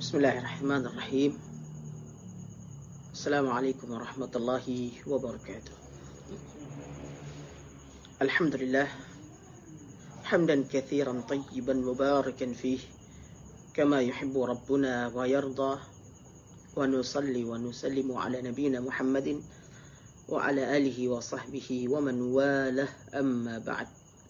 Bismillahirrahmanirrahim. Assalamualaikum warahmatullahi wabarakatuh. Alhamdulillah hamdan katsiran tayyiban mubarakan fih kama yuhibbu rabbuna wa yarda, wa nusalli wa nusallimu ala nabiyyina Muhammadin wa ala alihi wa sahbihi wa man walah, amma ba'd.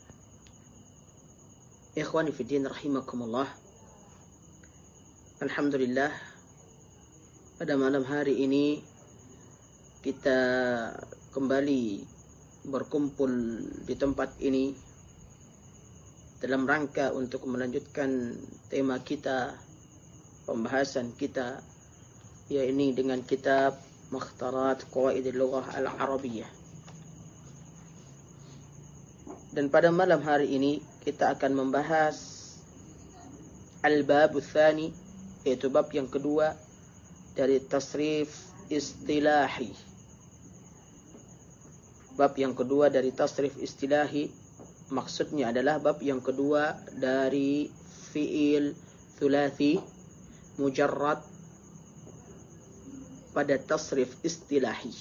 Ikhwani fi din rahimakumullah. Alhamdulillah, pada malam hari ini kita kembali berkumpul di tempat ini dalam rangka untuk melanjutkan tema kita, pembahasan kita, yaitu dengan kitab Mukhtarat Qawaidil Lughah Al-Arabiyyah. Dan pada malam hari ini kita akan membahas Al-Bab Tsani, yaitu bab yang kedua dari tasrif istilahi. Bab yang kedua dari tasrif istilahi maksudnya adalah bab yang kedua dari fi'il thulathi mujarrad pada tasrif istilahi,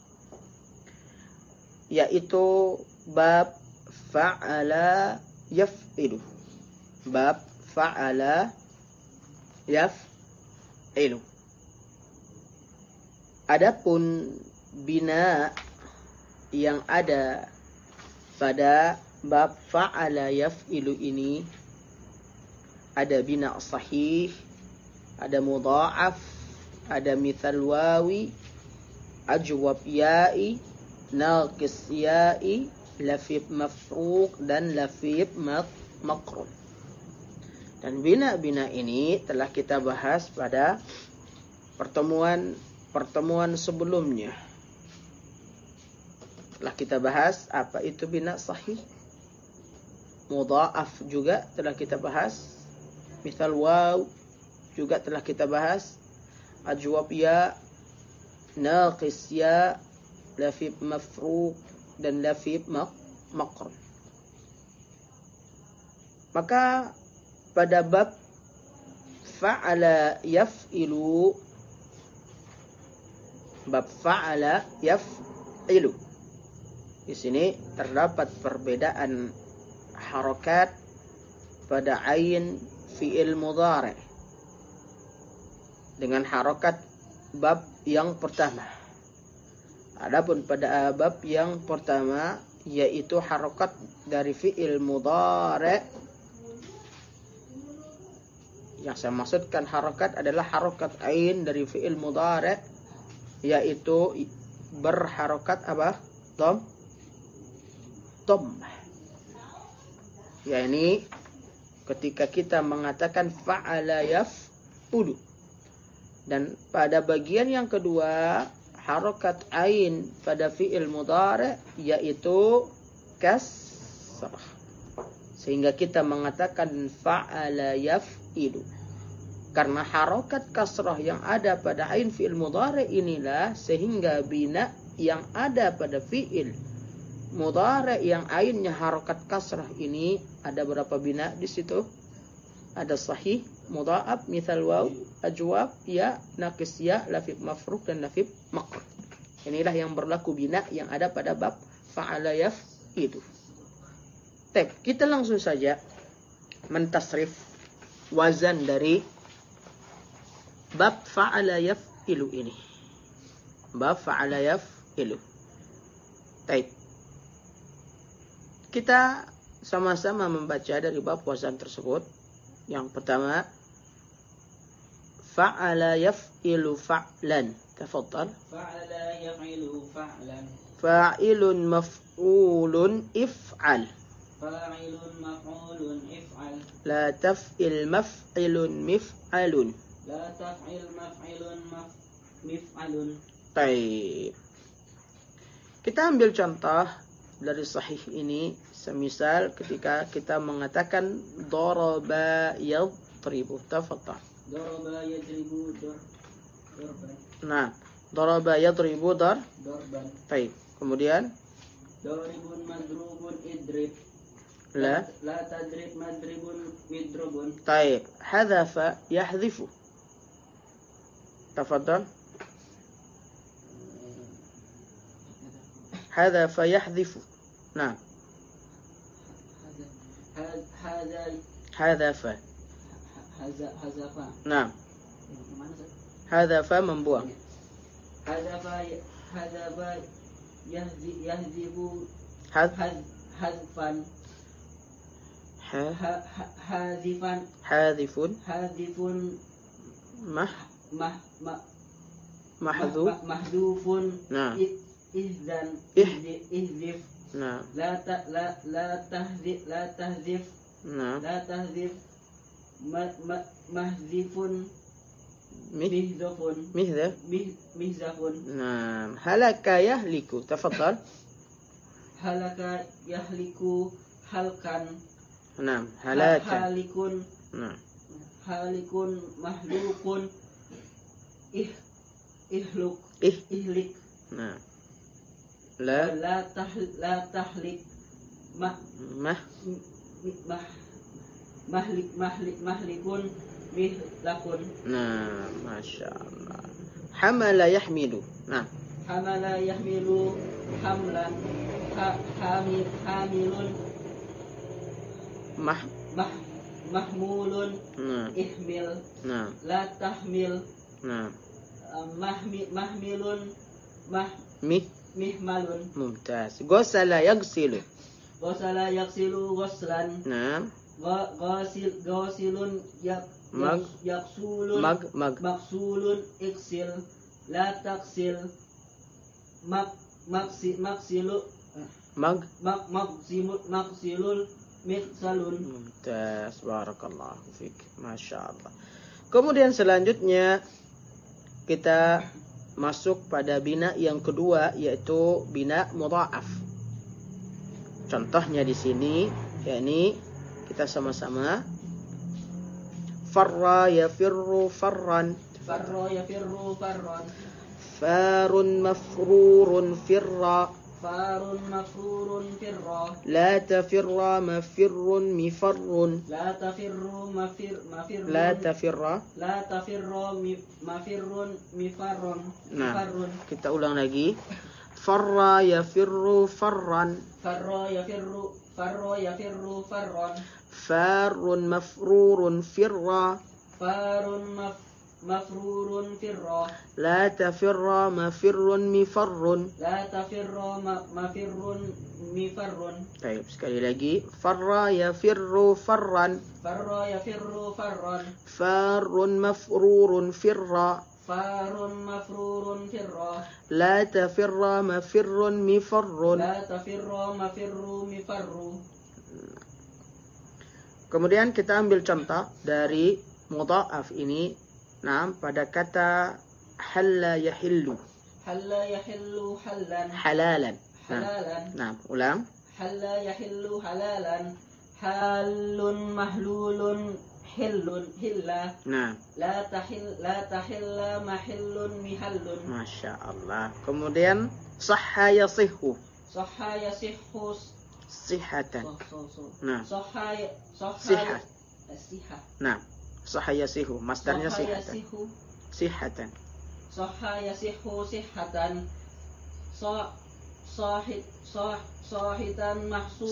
yaitu bab fa'ala yaf'ilu. Bab fa'ala yaf'ilu. Adapun bina yang ada pada bab fa'ala yaf'ilu ini, ada bina sahih, ada mudha'af, ada mithal wawi, ajwab ya'i, naqis ya'i, lafif mafruq dan lafif maqrun. Dan bina-bina ini telah kita bahas pada pertemuan sebelumnya. Telah kita bahas apa itu bina sahih. Mudha'af juga telah kita bahas. Mithal waw juga telah kita bahas. Ajwab ya, naqis ya, lafif mafruq dan lafif maqrun. Maka pada bab fa'ala yaf'ilu, bab fa'ala yaf'ilu, di sini terdapat perbedaan harakat pada ain fi'il mudhari' dengan harakat bab yang pertama. Adapun pada bab yang pertama, yaitu harakat dari fi'il mudhari', yang saya maksudkan harakat adalah harakat ain dari fi'il mudhari', yaitu berharakat apa? Dhammah. Yani ketika kita mengatakan fa'ala yaf'ulu. Dan pada bagian yang kedua, harakat ain pada fi'il mudhari' yaitu kasrah. Sehingga kita mengatakan fa'ala yaf'ilu. Karena harakat kasrah yang ada pada ain fi'il mudhari' inilah sehingga bina yang ada pada fi'il mudhari' yang ainnya harakat kasrah ini, ada berapa bina di situ? Ada sahih, mudha'af, mithal waw, ajwab, ya, naqis ya, lafif mafruq dan lafif maqrun. Inilah yang berlaku bina yang ada pada bab fa'ala yaf'ilu. Baik, kita langsung saja mentasrif wazan dari bab fa'ala yaf'ilu ini. Bab fa'ala yaf'ilu. Baik. Kita sama-sama membaca dari bab wazan tersebut. Yang pertama, fa'ala yaf'ilu fa'lan. Tafadhal. Fa'ala yaf'ilu fa'lan. Fa'ilun maf'ulun if'al. Fa'ilun maf'ulun if'al. La taf'il maf'ilun mif'alun. La taf'il maf'ilun mif'alun. Baik. Kita ambil contoh dari sahih ini, semisal ketika kita mengatakan daraba yadribu. Tafadhal. Daraba yadribu darban. Nah, daraba yadribu darban. Baik. Kemudian daribun madrubun idrib. La tadrib madribun midrubun. Baik. Hadzafa yahdhifu. Tafadhal. حذف يحذف. نعم. حذف. نعم. حذف membuang. حذف يهذب حذفا حاذفا حاذف حاذف محذوف. محذوف نعم. إذن إذف. نعم. لا تهذف نعم. لا تهذف محذف مهذف مهذف. مهذف. نعم. هلك يهلك. تفضل. هلك يهلك هلكا. نعم. هلاك. هالك. نعم. هالك مهلوك إهلك. إهلك. نعم. لا تهلك مهلك مهلك. نعم. ما شاء الله. حمل يحمل. نعم. حمل يحمل حملا حامل محمول نعم. احمل. نعم. لا تحمل. نعم. محمل مهمل. ممتاز. غسل يغسل. غسل يغسل غسلا. نعم. غاسل يغسل مغسول اغسل. لا تغسل مغسل مغسل. Mumtaz. Barakallahu fiik. Masya Allah. Kemudian selanjutnya kita masuk pada bina yang kedua, yaitu bina mudha'af. Contohnya di sini, yakni kita sama-sama. Farra yafirru farran. Farra yafirru farran. Farun mafrurun firra. فار مفرور فرا. لا تفر مفر مفر. لا تفر مفر. لا تفر. لا تفر مفر مفر. Nah, kita ulang lagi. Farra yafirru farran. Farra yafirru farran. Farun mafrurun firra. Farun مفرور فرا. لا تفر مفر مفر. لا تفر مفر مفر. Baik, sekali lagi. Farra yafirru farran. Farra yafirru farran. Farun mafrurun firra. Farun mafrurun firra. لا تفر مفر مفر. لا تفر مفر مفر. Kemudian kita ambil contoh dari mudha'af ini. Nah, pada kata halla yahillu. Halla yahillu hallan. Halalan. Halalan. Nah, ulang. Halla yahillu halalan. Halun mahlulun hillun hilla. Nah. La tahilla mahillun mihallun. Masya Allah. Kemudian sahha yasihhu. Sahha yasihhu sihatan. Nah. Sahha sihah. Sihah. Nah. Sahha yasihu, masdarnya sihatan. Sihatan. Sahha yasihu sihatan. Sahitan mahsul.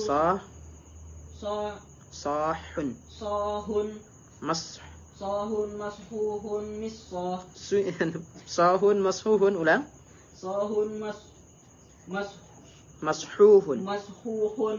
Sahun. Sahun. Sahun mashuhun misah. Sahun mashuhun, ulang. Sahun mashuhun. Mashuhun.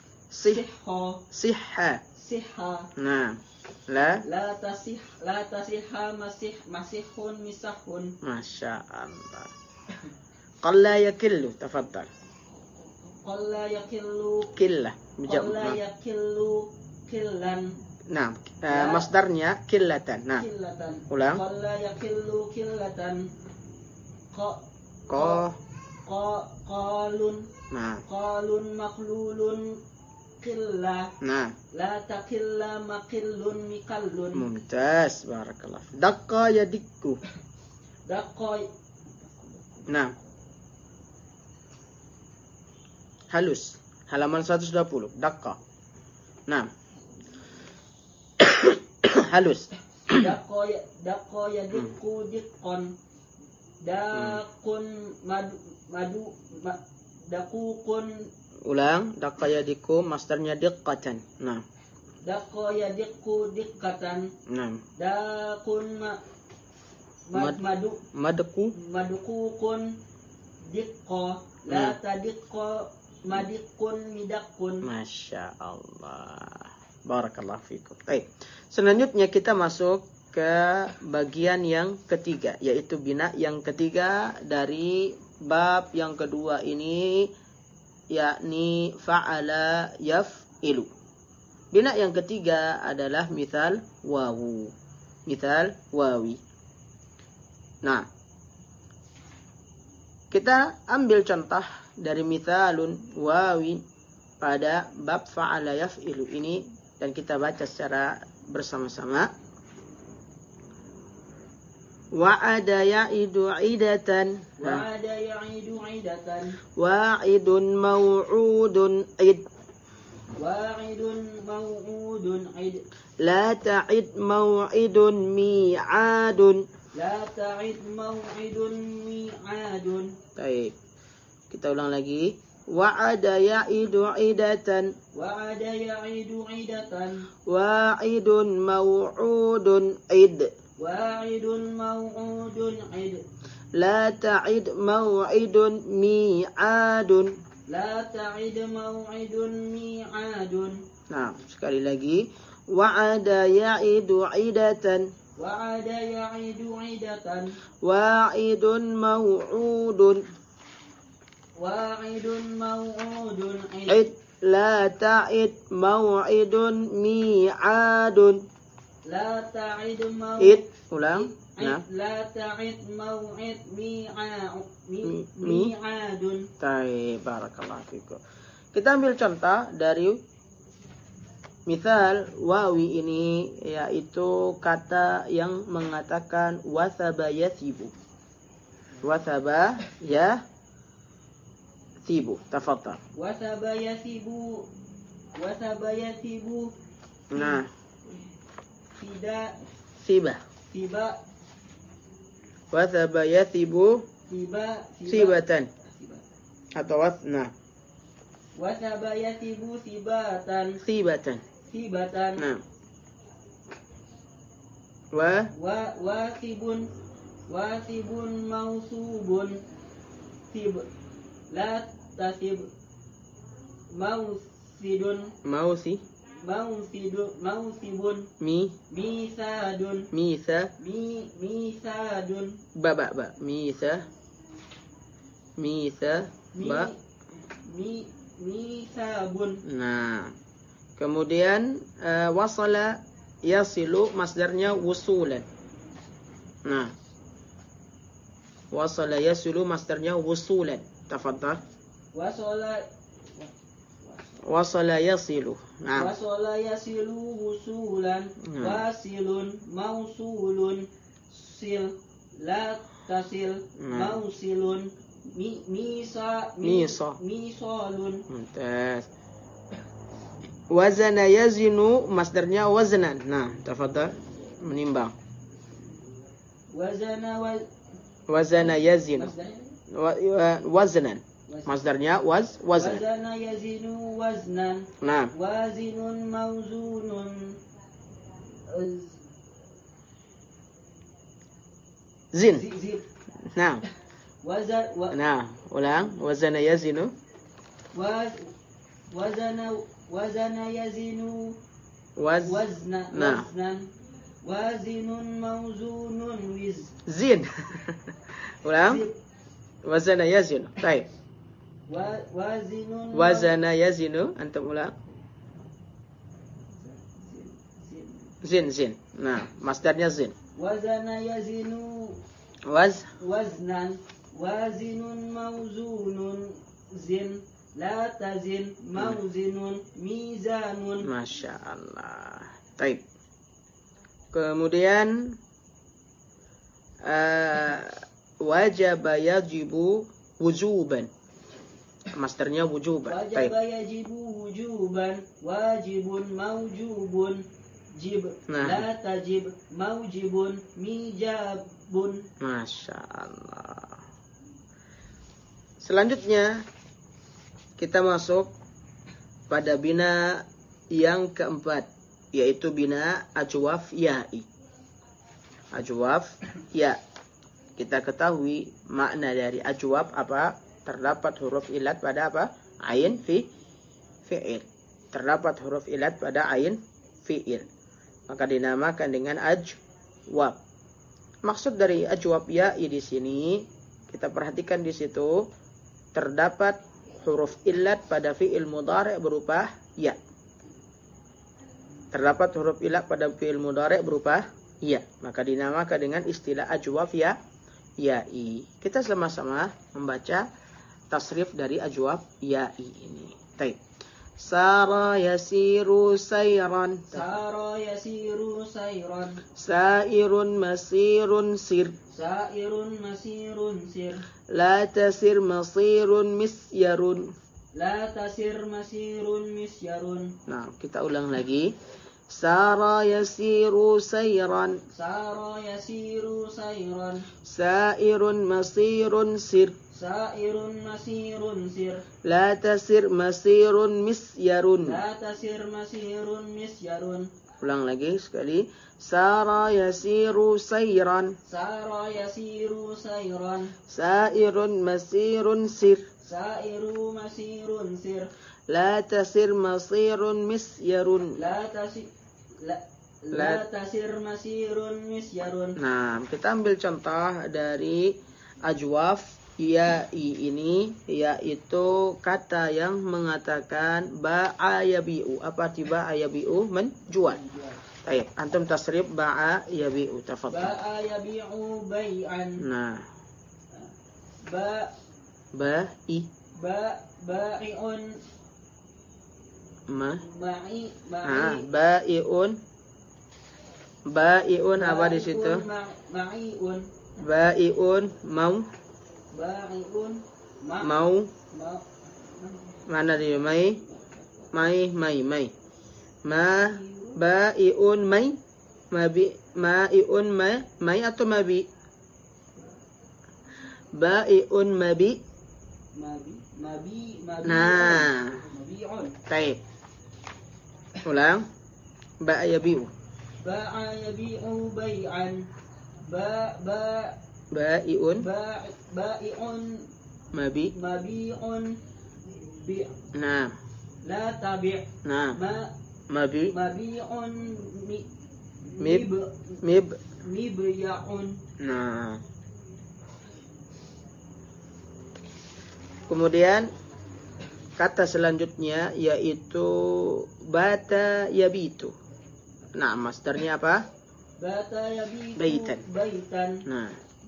Sihha. Nah. La tasihha masihun misahun. Masya Allah. Qalla yakillu. Tafadhal. Qalla yakillu. Killah. Qalla yakillu killan. Nah, masdarnya killatan. Nah. Killatan. Ulang. Qalla yakillu killatan. Qalun. Nah. Qalun maqlulun qillah. Nah. La taqilla maqillun miqallun. Mumtaz. Barakallah. Daqqa yadikku. Daqqa. Nah. Halus. Halaman 120. Daqqa. Nah. Halus. Daqqa yadiqqu diqqan. Daqun daququn. Ulang, daqqa yadiqqu masternya diqqatan. Nah. Daqqa yadiqqu diqqatan. Nah. Daqun maduququn diqqo. La tadiqqo madiqqun midaqqun. Masya Allah. Barakallahu fikum. Baik. Selanjutnya kita masuk ke bagian yang ketiga, yaitu bina yang ketiga dari bab yang kedua ini, yakni fa'ala yaf'ilu. Bina yang ketiga adalah mithal wawu. Mithal wawi. Nah, kita ambil contoh dari mithalun wawi pada bab fa'ala yaf'ilu ini dan kita baca secara bersama-sama. Wa'ada ya'idu 'idatan. Wa'ada ya'idu 'idatan. Wa'idun maw'udun 'id. Wa'idun maw'udun 'id. La ta'id maw'idun mi'adun. La ta'id maw'idun mi'adun. Baik. Kita ulang lagi. Wa'ada ya'idu 'idatan. Wa'ada ya'idu 'idatan. Wa'idun maw'udun 'id. Wa'idun maw'udun 'id. La ta'id maw'idun mi'adun. La ta'id maw'idun mi'adun. Nah, sekali lagi. Wa'ada ya'idu 'idatan. Wa'ada ya'idu 'idatan. Wa'idun maw'udun. Wa'idun maw'udun 'id. 'id. La ta'id maw'idun mi'adun. La ta'id Id. Ulang. Nah. La ta'id maw'id mi'adun. Baik, barakallahu fikum. Kita ambil contoh dari misal wawi ini, yaitu kata yang mengatakan wasaba yasibu. Wasaba yasibu. Tafadhal. Wasaba yasibu. Wasaba yasibu. Nah. Siba. Wasaba yasibu. Sibatan. Atau nah. Wasaba yasibu sibatan. Sibatan. Nah. Wasibun mausubun. Sib. La tasib. Mausidun. Mausibun. Misadun. Misadun. Misabun. Nah, kemudian wasala yasilu masdarnya wusulan. Nah, wasala yasilu masdarnya wusulan. Tafadhal. Wasala yasilu. Nah. Wasala yasilu wusulan. Wasilun mausulun. Sil. La tasil. Mausilun. Misalun. Mumtaz. Wazana yazinu masdarnya waznan. Nah, tafadhal menimbang. Wazana yazinu. Waznan. Masdarnya waznan. Wazana yazinu waznan. Nah. Wazinun mauzunun. Zin. Nah. Nah, ulang. Wazana yazinu. Wazana yazinu waznan. Wazinun mauzunun Zin. Ulang. Wazana yazinu. Baik. Wazana yazinu. Antum ulang. Zin. Nah, masdarnya zin. Wazana yazinu waznan. Wazinun mauzunun zin. La tazin mauzinun mizanun. Masya Allah. Baik. Kemudian wajaba yajibu wujuban. Masdarnya wujuban. Wajaba yajibu wujuban. Wajibun maujubun. jib, la tajib, maujibun, mijabun. Masya Allah. Selanjutnya kita masuk pada bina yang keempat, yaitu bina ajwaf ya'i. Ajwaf ya. Kita ketahui makna dari ajwaf apa? Terdapat huruf ilat pada apa? Ain fi'il. Terdapat huruf ilat pada ain fi'il. Maka dinamakan dengan ajwaf. Maksud dari ajwaf ya'i di sini, kita perhatikan di situ terdapat huruf ilat pada fi'il mudhari' berupa ya. Terdapat huruf ilat pada fi'il mudhari' berupa ya, maka dinamakan dengan istilah ajwaf ya'i. Kita sama-sama membaca tasrif dari ajwaf ya'i ini. Baik. Sara yasiru sayran. Sara yasiru sayran. Sairun masirun sir. Sairun masirun sir. La tasir masirun misyarun. La tasir masirun misyarun. Nah, kita ulang lagi. Sara yasiru sayran. Sara yasiru sayran. Sairun masirun sir. Sairun masirun sir. La tasir masirun misyarun. La tasir masirun misyarun. Ulang lagi sekali. Sara yasiru sayran. Sara yasiru sayran. Sairun masirun sir. Sairu masirun sir. La tasir masirun misyarun. La tasir masirun misyarun. Nah, kita ambil contoh dari ajwaf ya'i ini, yaitu kata yang mengatakan ba'a yabi'u. Apa arti ba'a yabi'u? Menjual. Baik, antum tasrif ba'a yabi'u. Tafadhal. Ba'a yabi'u bai'an. Nah. Ba'i'un. Ba'i'un apa di situ? Ba'i'un. Ba'i'un mau. Mau. Mana dia? Mai. Ba'i'un mai. Ma'i'un mai atau mabi? Ba'i'un mabi. Nah. Baik. Ulang. Ba'a yabi'u. Ba'a yabi'u bai'an. Ba'i'un. Ba'i'un. Mabi'un. Nah. La tabi'. Nah. Mabi'un. Mibya'un. Nah. Kemudian kata selanjutnya yaitu bata yabitu. Nah, masdarnya apa? Bata yabitu baitan. Nah.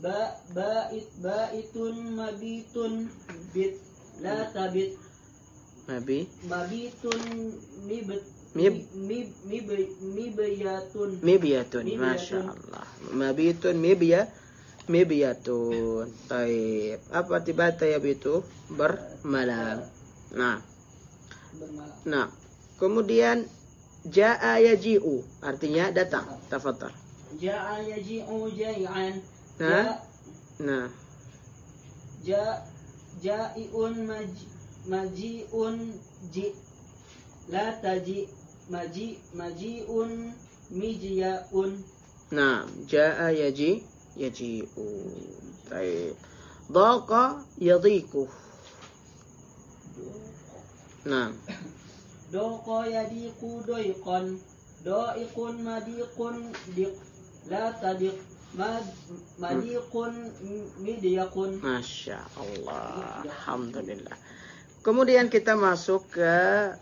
Baitun mabitun bit la tabit. Mabitun mibyatun. Masya Allah. Mabitun mibyatun. Taib. Apa tibata yabitu? Bermalam. Nah, kemudian ja'a yaji'u artinya datang. Tafadhal. Ja'a yaji'u jai'an. Nah. Ja'iun maji'un ji. La taji maji'un mijya'un. Nah, ja'a yaji'u. Taib. Dhaqa yadhiqu. Nah. Doqa yadiqu doiqan. Doiqun madiqun diq. La tadiq. Madiqun midyaqun. Masya Allah. Alhamdulillah. Kemudian kita masuk ke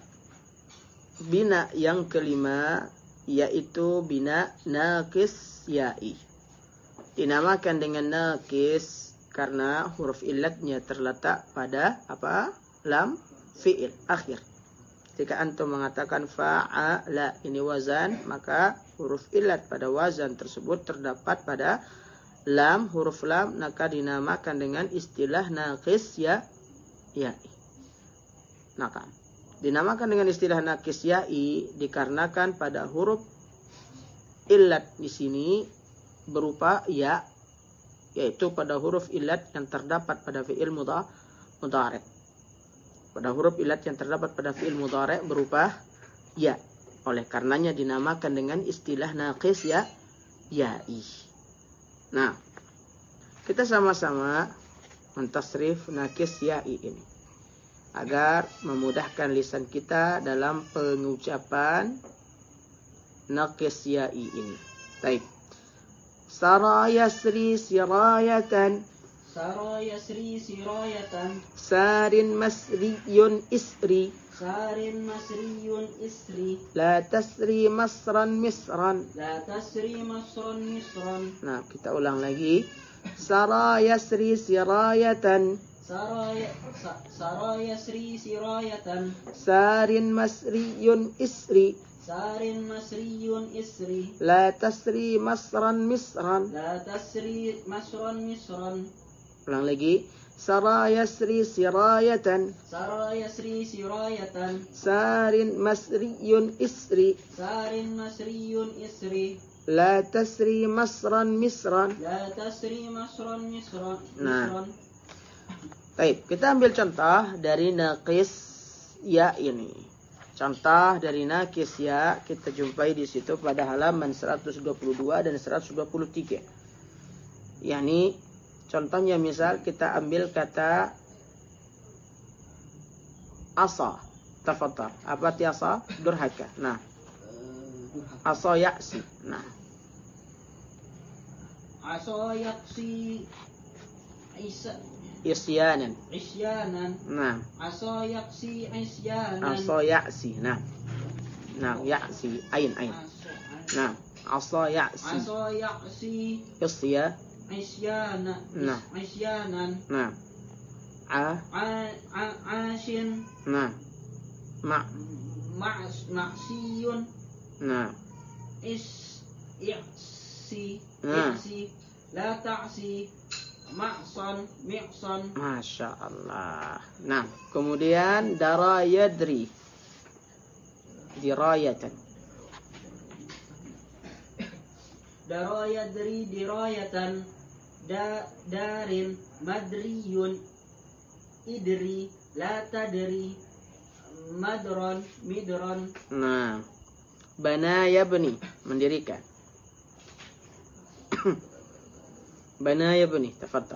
bina yang kelima, yaitu bina naqis ya'i. Dinamakan dengan naqis karena huruf illatnya terletak pada apa? Lam fi'il akhir. Jika antum mengatakan fa'ala ini wazan, maka huruf illat pada wazan tersebut terdapat pada lam, huruf lam, maka dinamakan dengan istilah naqis ya'i. Maka dinamakan dengan istilah naqis ya'i dikarenakan pada huruf illat di sini berupa ya, yaitu pada huruf illat yang terdapat pada fi'il mudhari'. Pada huruf illat yang terdapat pada fi'il mudhari' berupa ya. Oleh karenanya dinamakan dengan istilah naqis ya, ya'i. Nah, kita sama-sama mentasrif naqis ya'i ini agar memudahkan lisan kita dalam pengucapan naqis ya'i ini. Baik. Sara yasri sirayatan. Sara yasri sirayatan. Sarin masriyun isri. Sarin masriyun isri. La tasri masran misran. La tasri masran misran. Nah, kita ulang lagi. Sara yasri sirayatan. Sara yasri sirayatan. Sarin masriyun isri. Sarin masriyun isri. La tasri masran misran. La tasri masran misran. Ulang lagi. Sara yasri sirayatan. Sara yasri sirayatan. Sarin masriyun isri. Sarin masriyun isri. La tasri masran misran. La tasri masran misran. Nah. Baik, kita ambil contoh dari naqis ya ini. Contoh dari naqis ya kita jumpai di situ pada halaman 122 dan 123. Yani contohnya misal kita ambil kata asa. Tafadhal. Apa arti asa? Durhaka. Nah. Asa ya'si. Nah. Asa yaqsi Isyanan. isyanan. Nah. Asa yaqsi isyanan. Asa ya'si. Nah. Nah, ya'si. Ain. Nah. Asa ya'si. Asa yaqsi Isya. isyana. Nah. Isyanan. Nah. Ashin. Nah. Maksiyun. Nah. I'si. Nah. I'si. La ta'si. Mi'san. Masya Allah. Nah, kemudian dara yadri. Dirayatan. Dara yadri dirayatan. Darin madriyun. Idri la tadri. Midran. Nah. Bana yabni, mendirikan. Bana yabni, tafadhal.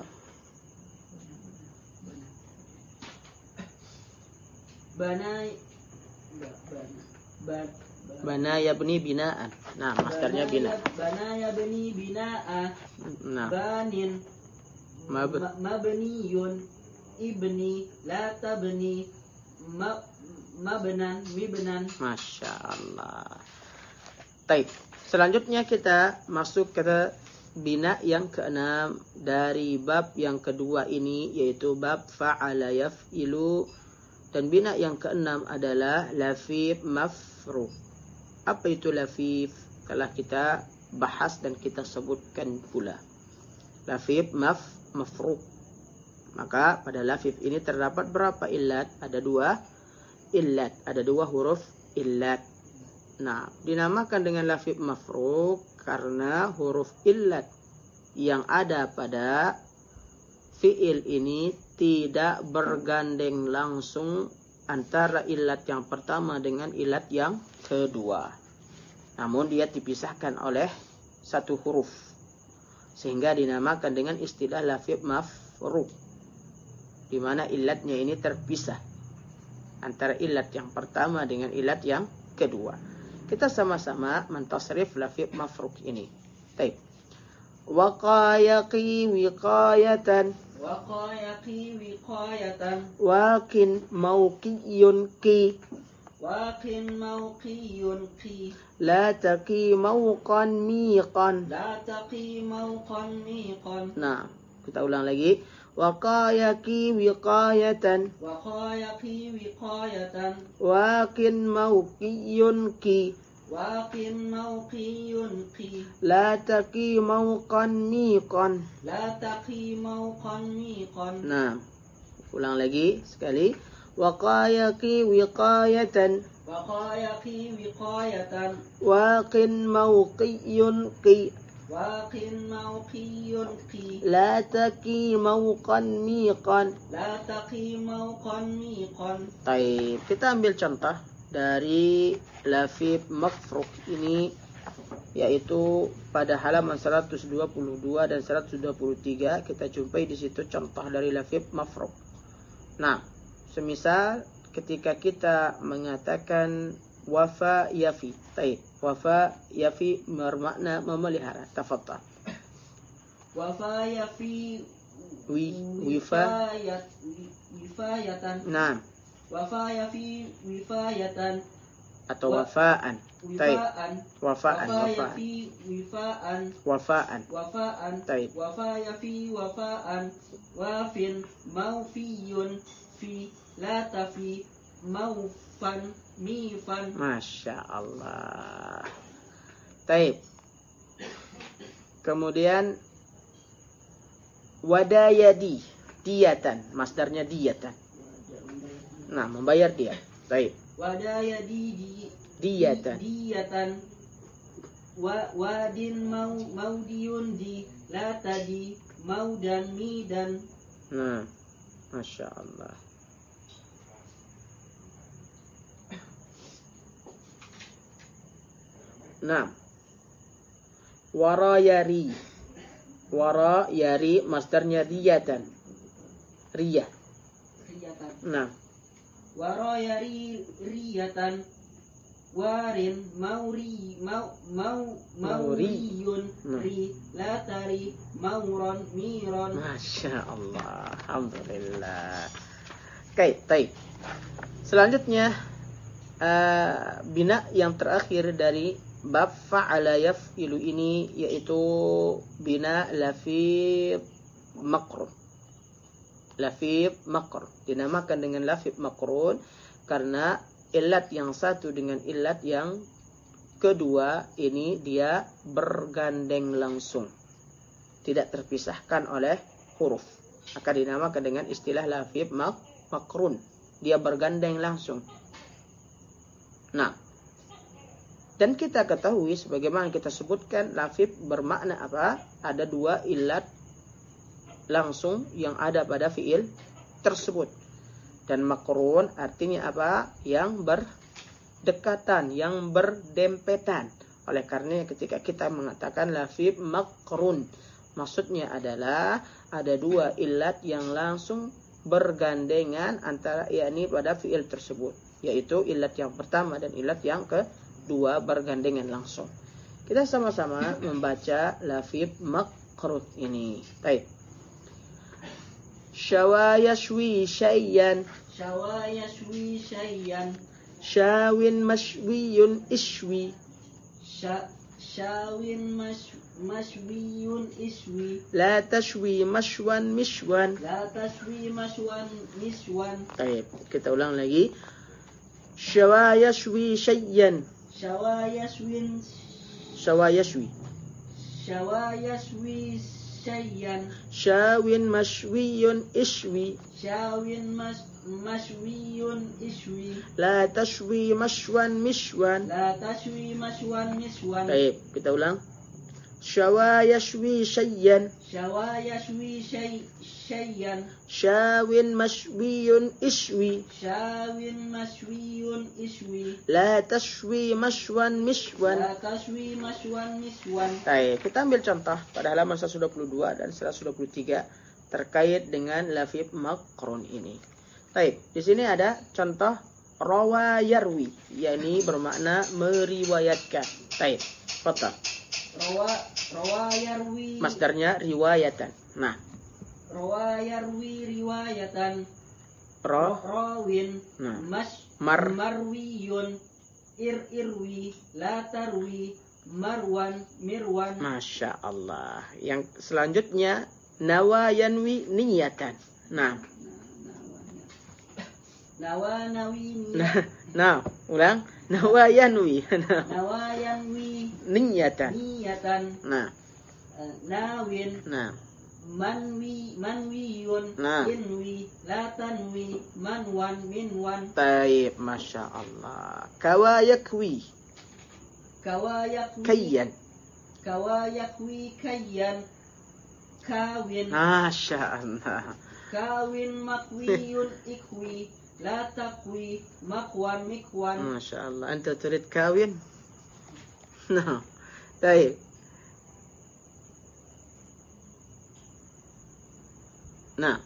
Bana yabni binaan. Nah, masdarnya bina. Bana yabni binaa. Nah. Banin. Mabniyun. Ibni la tabni. Mibnan. Masya Allah. Baik. Selanjutnya kita masuk ke bina yang keenam dari bab yang kedua ini, yaitu bab fa'ala yaf'ilu. Dan bina yang keenam adalah lafif mafruq. Apa itu lafif? Telah kita bahas dan kita sebutkan pula. Lafif mafruq. Maka pada lafif ini terdapat berapa illat? Ada dua illat. Ada dua huruf illat. Nah, dinamakan dengan lafif mafruq karena huruf illat yang ada pada fi'il ini tidak bergandeng langsung antara illat yang pertama dengan illat yang kedua. Namun dia dipisahkan oleh satu huruf. Sehingga dinamakan dengan istilah lafif mafruq. Di mana illatnya ini terpisah antara illat yang pertama dengan illat yang kedua. Kita sama-sama mentasrif lafif mafruq ini. Baik. Waqayaqi wiqayatan. Waqayaqi wiqayatan. Wakin mauqiyun ki. Wakin mauqiyun ki. La taqi mauqan miqan. La taqi mauqan miqan. Nah, kita ulang lagi. Waqayaqi wiqayatan. Waqayaqi wiqayatan. Wakin mauqiyun ki. Wakin mauqiyun ki. La taqi mauqan miqan. La taqi mauqan miqan. Nah, ulang lagi sekali. Waqayaqi wiqayatan. waqayaqi wiqayatan, waqin mawqiyun qi, waqin mawqiyun qi, la taqi mawqan miqan. la taqi mawqan miqan. Taib. Kita ambil contoh dari lafif mafruk ini, yaitu pada halaman 122 dan 123 kita jumpai di situ contoh dari lafif mafruk. Nah, semisal ketika kita mengatakan wafa yafi. Taib. Wafa yafi bermakna memelihara. Tafadhal. Wafa yafi wifayatan. Nah, Wafa yafi wifayatan. atau wafaan. Taib. Wafaan. Wafa yafi wifaan. Wafaan. Wafaan. Taib. Wafa yafi wafaan. Wafin maufiyun fi, la tafi maufan mifan. Masya Allah. Taib. Kemudian wadayadi, diyatan, masdarnya diyatan. Nah, membayar dia. Taib. Wadayadi Diyatan. diyatan. Wadin maudiyun di, la tadi maudan midan. Nah, Masya Allah. Nah, warayari. Warayari masdarnya diyatan. Riyah. Riyatan. Nah, Warayari riyatan. Warin mauriyun ri, la tari mauron miron. Masya Allah. Alhamdulillah. Oke, baik. Selanjutnya bina yang terakhir dari bab fa'ala yaf'ilu ini, yaitu bina lafif makrun. Lafif makrun dinamakan dengan lafif makrun karena ilat yang satu dengan ilat yang kedua ini dia bergandeng langsung, tidak terpisahkan oleh huruf, maka dinamakan dengan istilah lafif makrun. Dia bergandeng langsung. Nah, dan kita ketahui sebagaimana kita sebutkan, lafif bermakna apa? Ada dua ilat langsung yang ada pada fiil tersebut. Dan makrun artinya apa? Yang berdekatan, yang berdempetan. Oleh karena ketika kita mengatakan lafif makrun, maksudnya adalah ada dua ilat yang langsung bergandengan antara yakni pada fiil tersebut, yaitu ilat yang pertama dan ilat yang kedua bergandengan langsung. Kita sama-sama membaca lafif makrun ini. Baik. Syawayashwi syayyan. Syawayashwi syayyan. Syawin mashwiyun ishwi. Syawin mashwiyun iswi. La tashwi mashwan mishwan. La tashwi mashwan miswan. Baik, kita ulang lagi. Syawayashwi syayyan. Syawayashwin. Syawayashwi. Syawayashwi syayyan. Syawin mashwiyun ishwi. Syawin mashwiyun iswi. La tashwi mashwan mishwan. La tashwi mashwan miswan. Baik, kita ulang. Syawayashwi syayyan. Syawayashwi syayyan. Syawin mashwiyun ishwi. Syawin mashwiyun iswi. La tashwi mashwan mishwan. La tashwi mashwan miswan. Baik, kita ambil contoh pada halaman 122 dan 123 terkait dengan lafif makrun ini. Baik, di sini ada contoh rawa yarwi, yakni bermakna meriwayatkan. Baik, foto. Rawa yarwi. Masdarnya riwayatan. Nah, Rawa yarwi riwayatan. ro. Rawin. Nah. Marwiyun. Irwi. La tarwi. Marwan. Mirwan. Masya Allah. Yang selanjutnya nawayanwi niyatan. Nah. Nawanawi. Nah, ulang. Nawayanwi. Nawayanwi. Niyatan. Niyatan. Nah. Nawin. Nah. manwiyun Nah. inwi la tanwi manwan minwan Taib, Masya Allah. Kawa yakwi. kawayakwi Kayyan. kayyan kawin Masya Allah. kawin makwiyun ikwi la takwi makwan mikwan Masya Allah. Anta turid kawin? Nah. Taib. Nah.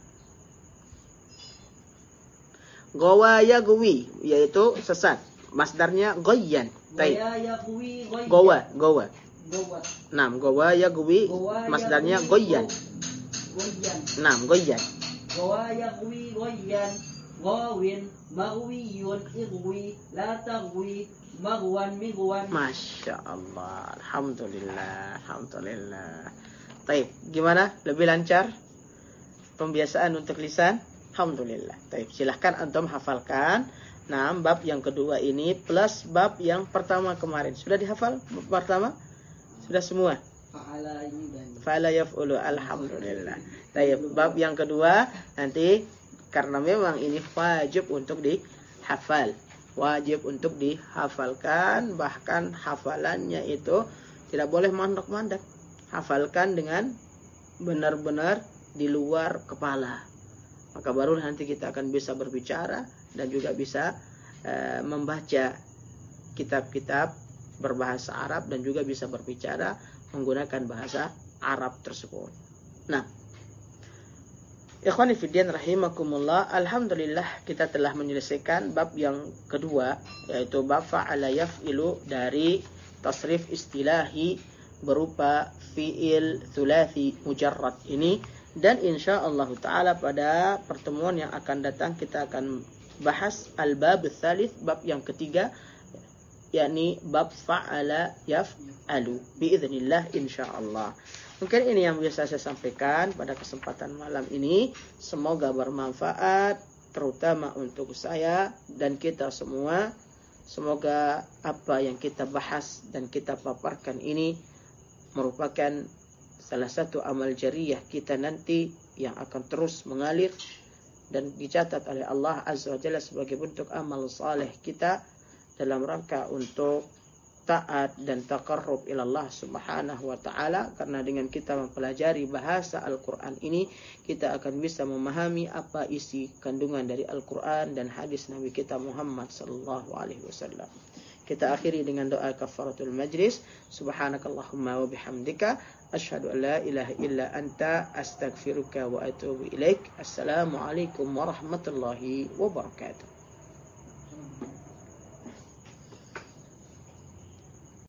Gawa yagwi, yaitu sesat. Masdarnya goyan. Taib. wayakwi Gawa. gowa Nam, gawa yagwi, masdarnya goyan. goyan Nam, goyan. wayakwi goyan gawin makwiyun ikwi la takwi magwan migwan Masya Allah. Alhamdulillah. Alhamdulillah. Taib. Gimana? Lebih lancar? Pembiasaan untuk lisan? Alhamdulillah. Taib. Silahkan antum hafalkan. Nah, bab yang kedua ini plus bab yang pertama kemarin. Sudah dihafal? Bab pertama? Sudah semua? fa'ala yudan Fa'ala yaf'ulu. Alhamdulillah. Taib. Bab yang kedua nanti karena memang ini wajib untuk dihafal. Wajib untuk dihafalkan. Bahkan hafalannya itu tidak boleh mandek-mandek. Hafalkan dengan benar-benar di luar kepala. Maka baru nanti kita akan bisa berbicara dan juga bisa membaca kitab-kitab berbahasa Arab dan juga bisa berbicara menggunakan bahasa Arab tersebut. Nah, ikhwani fiddin rahimakumullah, alhamdulillah kita telah menyelesaikan bab yang kedua, yaitu bab fa'ala yaf'ilu dari tasrif istilahi berupa fi'il thulathi mujarrad ini. Dan insyaallah ta'ala pada pertemuan yang akan datang kita akan bahas al-bab tsalits, bab yang ketiga, yakni bab fa'ala yaf'alu biiznillah insyaallah. Mungkin ini yang bisa saya sampaikan pada kesempatan malam ini. Semoga bermanfaat terutama untuk saya dan kita semua. Semoga apa yang kita bahas dan kita paparkan ini merupakan salah satu amal jariyah kita nanti yang akan terus mengalir dan dicatat oleh Allah Azza wa Jalla sebagai bentuk amal saleh kita dalam rangka untuk taat dan taqarrub ila Allah Subhanahu wa taala. Karena dengan kita mempelajari bahasa Al-Qur'an ini kita akan bisa memahami apa isi kandungan dari Al-Qur'an dan hadis Nabi kita Muhammad sallallahu alaihi wasallam. Kita akhiri dengan doa kafaratul majlis. Subhanakallahumma wa bihamdika asyhadu an la ilaha illa anta astaghfiruka wa atubu ilaik. Assalamualaikum warahmatullahi wabarakatuh.